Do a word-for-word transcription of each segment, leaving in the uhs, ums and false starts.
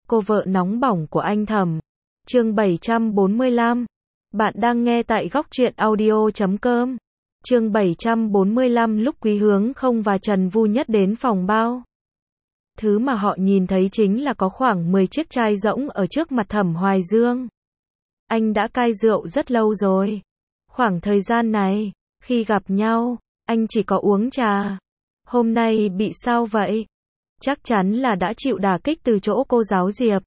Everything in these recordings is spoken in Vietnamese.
cô vợ nóng bỏng của anh Thẩm. Chương bảy trăm bốn mươi lăm. Bạn đang nghe tại góc truyện audio chấm com. Chương bảy trăm bốn mươi lăm. Lúc Quý Hướng Không và Trần Vu Nhất đến phòng bao, thứ mà họ nhìn thấy chính là có khoảng mười chiếc chai rỗng ở trước mặt Thẩm Hoài Dương. Anh đã cai rượu rất lâu rồi. Khoảng thời gian này, khi gặp nhau, anh chỉ có uống trà. Hôm nay bị sao vậy? Chắc chắn là đã chịu đả kích từ chỗ cô giáo Diệp.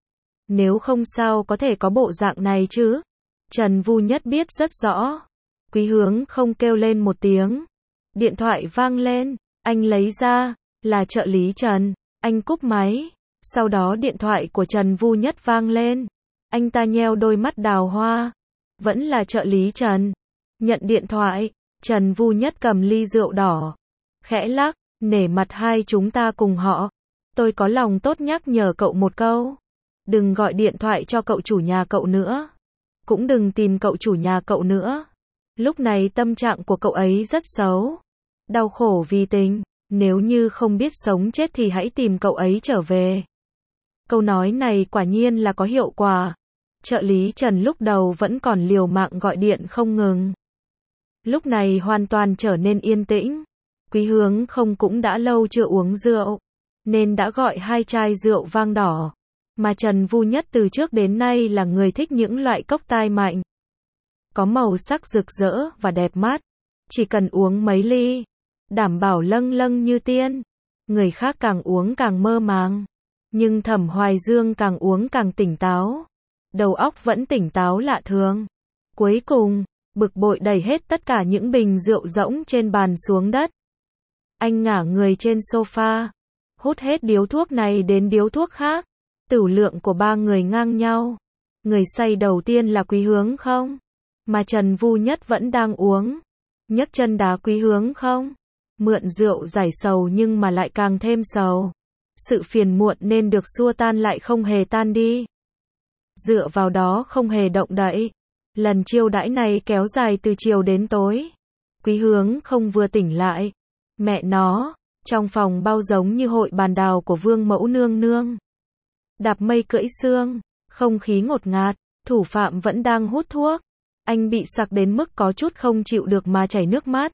Nếu không sao có thể có bộ dạng này chứ? Trần Vu Nhất biết rất rõ. Quý Hướng Không kêu lên một tiếng. Điện thoại vang lên, anh lấy ra, là trợ lý Trần. Anh cúp máy, sau đó điện thoại của Trần Vu Nhất vang lên. Anh ta nheo đôi mắt đào hoa. Vẫn là trợ lý Trần. Nhận điện thoại, Trần Vu Nhất cầm ly rượu đỏ. Khẽ lắc, nể mặt hai chúng ta cùng họ. Tôi có lòng tốt nhắc nhở cậu một câu. Đừng gọi điện thoại cho cậu chủ nhà cậu nữa. Cũng đừng tìm cậu chủ nhà cậu nữa. Lúc này tâm trạng của cậu ấy rất xấu. Đau khổ vì tình. Nếu như không biết sống chết thì hãy tìm cậu ấy trở về. Câu nói này quả nhiên là có hiệu quả. Trợ lý Trần lúc đầu vẫn còn liều mạng gọi điện không ngừng. Lúc này hoàn toàn trở nên yên tĩnh. Quý Hướng Không cũng đã lâu chưa uống rượu, nên đã gọi hai chai rượu vang đỏ. Mà Trần Vu Nhất từ trước đến nay là người thích những loại cốc tai mạnh, có màu sắc rực rỡ và đẹp mắt. Chỉ cần uống mấy ly, đảm bảo lâng lâng như tiên. Người khác càng uống càng mơ màng, nhưng Thẩm Hoài Dương càng uống càng tỉnh táo. Đầu óc vẫn tỉnh táo lạ thường. Cuối cùng, bực bội đẩy hết tất cả những bình rượu rỗng trên bàn xuống đất. Anh ngả người trên sofa, hút hết điếu thuốc này đến điếu thuốc khác. Tửu lượng của ba người ngang nhau. Người say đầu tiên là Quý Hướng Không, mà Trần Vu Nhất vẫn đang uống. Nhấc chân đá Quý Hướng Không. Mượn rượu giải sầu nhưng mà lại càng thêm sầu. Sự phiền muộn nên được xua tan lại không hề tan đi. Dựa vào đó không hề động đậy. Lần chiêu đãi này kéo dài từ chiều đến tối. Quý Hướng Không vừa tỉnh lại. Mẹ nó, trong phòng bao giống như hội bàn đào của Vương Mẫu Nương Nương. Đạp mây cưỡi sương, không khí ngột ngạt, thủ phạm vẫn đang hút thuốc. Anh bị sặc đến mức có chút không chịu được mà chảy nước mắt.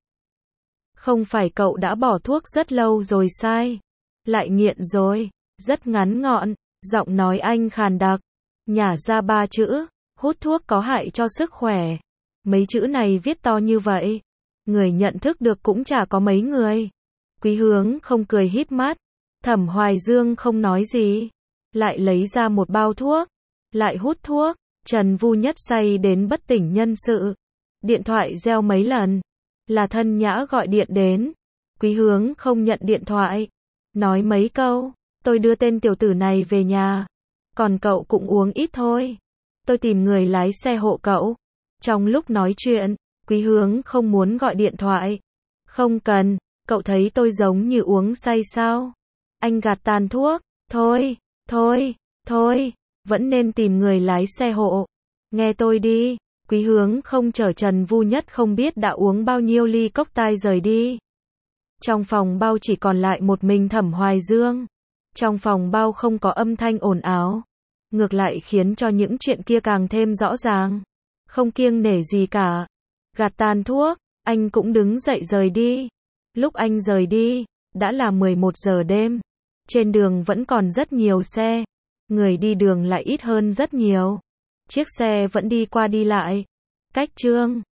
Không phải cậu đã bỏ thuốc rất lâu rồi sai? Lại nghiện rồi. Rất ngắn gọn, giọng nói anh khàn đặc. Nhả ra ba chữ, hút thuốc có hại cho sức khỏe. Mấy chữ này viết to như vậy, người nhận thức được cũng chả có mấy người. Quý Hướng Không cười híp mắt. Thẩm Hoài Dương không nói gì, lại lấy ra một bao thuốc, lại hút thuốc. Trần Vu Nhất say đến bất tỉnh nhân sự. Điện thoại reo mấy lần, là Thân Nhã gọi điện đến. Quý Hướng Không nhận điện thoại, nói mấy câu, tôi đưa tên tiểu tử này về nhà, còn cậu cũng uống ít thôi. Tôi tìm người lái xe hộ cậu. Trong lúc nói chuyện, Quý Hướng Không muốn gọi điện thoại. Không cần, cậu thấy tôi giống như uống say sao? Anh gạt tàn thuốc. Thôi, thôi, thôi, vẫn nên tìm người lái xe hộ. Nghe tôi đi. Quý Hướng Không chở Trần Vu Nhất không biết đã uống bao nhiêu ly cốc tai rời đi. Trong phòng bao chỉ còn lại một mình Thẩm Hoài Dương. Trong phòng bao không có âm thanh ồn ào, ngược lại khiến cho những chuyện kia càng thêm rõ ràng. Không kiêng nể gì cả. Gạt tàn thuốc, anh cũng đứng dậy rời đi. Lúc anh rời đi, đã là mười một giờ đêm. Trên đường vẫn còn rất nhiều xe. Người đi đường lại ít hơn rất nhiều. Chiếc xe vẫn đi qua đi lại. Cách Trương